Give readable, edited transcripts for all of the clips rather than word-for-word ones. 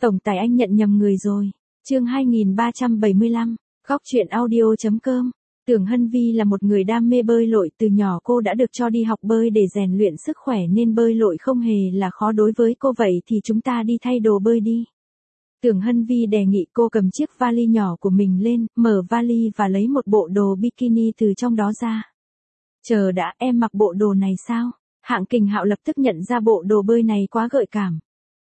Tổng tài anh nhận nhầm người rồi. Chương 2375, Góc truyện audio.com. Tưởng Hân Vi là một người đam mê bơi lội, từ nhỏ cô đã được cho đi học bơi để rèn luyện sức khỏe nên bơi lội không hề là khó đối với cô. Vậy thì chúng ta đi thay đồ bơi đi. Tưởng Hân Vi đề nghị. Cô cầm chiếc vali nhỏ của mình lên, mở vali và lấy một bộ đồ bikini từ trong đó ra. Chờ đã, em mặc bộ đồ này sao? Hạng Kình Hạo lập tức nhận ra bộ đồ bơi này quá gợi cảm.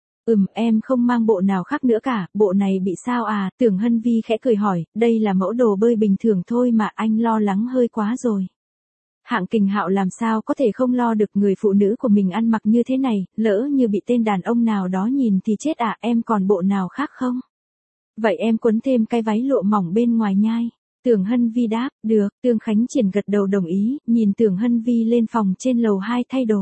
Em không mang bộ nào khác nữa cả, bộ này bị sao à? Tưởng Hân Vi khẽ cười hỏi, đây là mẫu đồ bơi bình thường thôi mà, anh lo lắng hơi quá rồi. Hạng Kình Hạo làm sao có thể không lo được, người phụ nữ của mình ăn mặc như thế này, lỡ như bị tên đàn ông nào đó nhìn thì chết à? Em còn bộ nào khác không? Vậy em quấn thêm cái váy lụa mỏng bên ngoài nhai. Tưởng Hân Vi đáp, được. Tương Khánh Triển gật đầu đồng ý, nhìn Tưởng Hân Vi lên phòng trên lầu 2 thay đồ.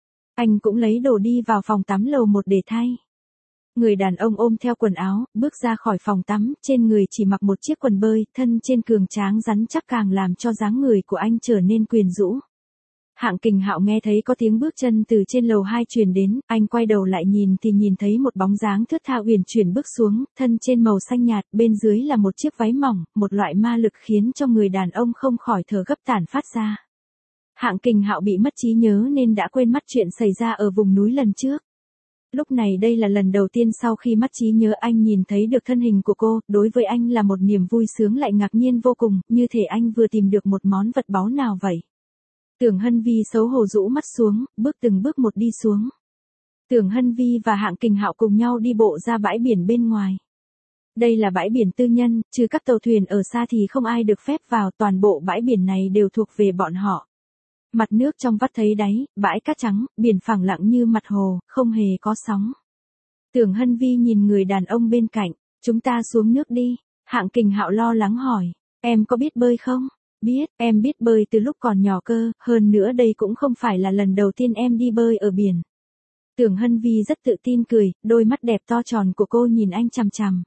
Anh cũng lấy đồ đi vào phòng tắm lầu 1 để thay. Người đàn ông ôm theo quần áo, bước ra khỏi phòng tắm, trên người chỉ mặc một chiếc quần bơi, thân trên cường tráng rắn chắc càng làm cho dáng người của anh trở nên quyến rũ. Hạng Kình Hạo nghe thấy có tiếng bước chân từ trên lầu 2 truyền đến, anh quay đầu lại nhìn thì nhìn thấy một bóng dáng thướt tha uyển chuyển bước xuống, thân trên màu xanh nhạt, bên dưới là một chiếc váy mỏng, một loại ma lực khiến cho người đàn ông không khỏi thở gấp tản phát ra. Hạng Kình Hạo bị mất trí nhớ nên đã quên mất chuyện xảy ra ở vùng núi lần trước. Lúc này đây là lần đầu tiên sau khi mất trí nhớ anh nhìn thấy được thân hình của cô, đối với anh là một niềm vui sướng lại ngạc nhiên vô cùng, như thể anh vừa tìm được một món vật báu nào vậy. Tưởng Hân Vi xấu hổ rũ mắt xuống, bước từng bước một đi xuống. Tưởng Hân Vi và Hạng Kình Hạo cùng nhau đi bộ ra bãi biển bên ngoài. Đây là bãi biển tư nhân, trừ các tàu thuyền ở xa thì không ai được phép vào, toàn bộ bãi biển này đều thuộc về bọn họ. Mặt nước trong vắt thấy đáy, bãi cát trắng, biển phẳng lặng như mặt hồ, không hề có sóng. Tưởng Hân Vi nhìn người đàn ông bên cạnh, chúng ta xuống nước đi. Hạng Kình Hạo lo lắng hỏi, em có biết bơi không? Biết, em biết bơi từ lúc còn nhỏ cơ, hơn nữa đây cũng không phải là lần đầu tiên em đi bơi ở biển. Tưởng Hân Vi rất tự tin cười, đôi mắt đẹp to tròn của cô nhìn anh chằm chằm.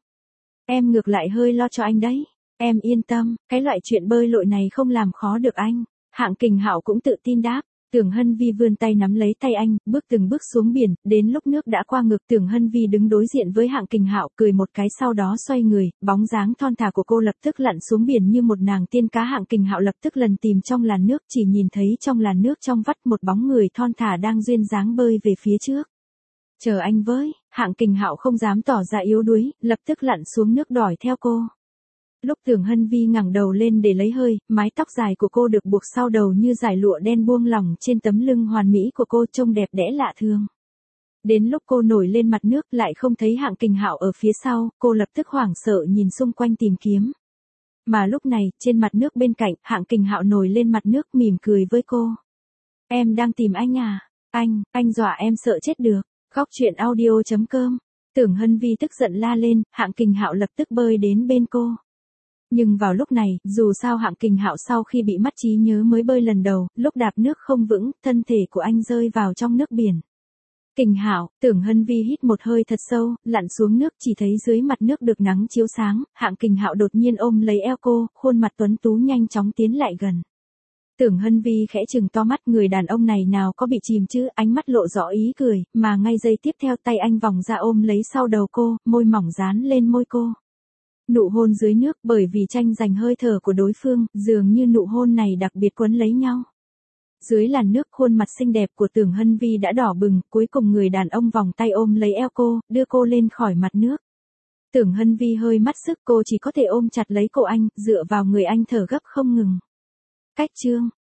Em ngược lại hơi lo cho anh đấy. Em yên tâm, cái loại chuyện bơi lội này không làm khó được anh. Hạng Kình Hạo cũng tự tin đáp. Tưởng Hân Vi vươn tay nắm lấy tay anh, bước từng bước xuống biển, đến lúc nước đã qua ngực, Tưởng Hân Vi đứng đối diện với Hạng Kình Hạo, cười một cái sau đó xoay người, bóng dáng thon thả của cô lập tức lặn xuống biển như một nàng tiên cá. Hạng Kình Hạo lập tức lần tìm trong làn nước, chỉ nhìn thấy trong làn nước trong vắt một bóng người thon thả đang duyên dáng bơi về phía trước. Chờ anh với. Hạng Kình Hạo không dám tỏ ra yếu đuối, lập tức lặn xuống nước đuổi theo cô. Lúc Tưởng Hân Vi ngẩng đầu lên để lấy hơi, mái tóc dài của cô được buộc sau đầu như dải lụa đen buông lỏng trên tấm lưng hoàn mỹ của cô, trông đẹp đẽ lạ thường. Đến lúc cô nổi lên mặt nước lại không thấy Hạng Kình Hạo ở phía sau, cô lập tức hoảng sợ nhìn xung quanh tìm kiếm. Mà lúc này, trên mặt nước bên cạnh, Hạng Kình Hạo nổi lên mặt nước mỉm cười với cô. Em đang tìm anh à? Anh dọa em sợ chết được. Góc truyện audio.com. Tưởng Hân Vi tức giận la lên, Hạng Kình Hạo lập tức bơi đến bên cô. Nhưng vào lúc này, dù sao Hạng Kình Hạo sau khi bị mất trí nhớ mới bơi lần đầu, lúc đạp nước không vững, thân thể của anh rơi vào trong nước biển. Kình Hạo, Tưởng Hân Vi hít một hơi thật sâu, lặn xuống nước, chỉ thấy dưới mặt nước được nắng chiếu sáng, Hạng Kình Hạo đột nhiên ôm lấy eo cô, khuôn mặt tuấn tú nhanh chóng tiến lại gần. Tưởng Hân Vi khẽ trừng to mắt, người đàn ông này nào có bị chìm chứ, ánh mắt lộ rõ ý cười, mà ngay giây tiếp theo tay anh vòng ra ôm lấy sau đầu cô, môi mỏng dán lên môi cô. Nụ hôn dưới nước, bởi vì tranh giành hơi thở của đối phương, dường như nụ hôn này đặc biệt quấn lấy nhau. Dưới làn nước, khuôn mặt xinh đẹp của Tưởng Hân Vi đã đỏ bừng, cuối cùng người đàn ông vòng tay ôm lấy eo cô, đưa cô lên khỏi mặt nước. Tưởng Hân Vi hơi mất sức, cô chỉ có thể ôm chặt lấy cổ anh, dựa vào người anh thở gấp không ngừng. Cách chương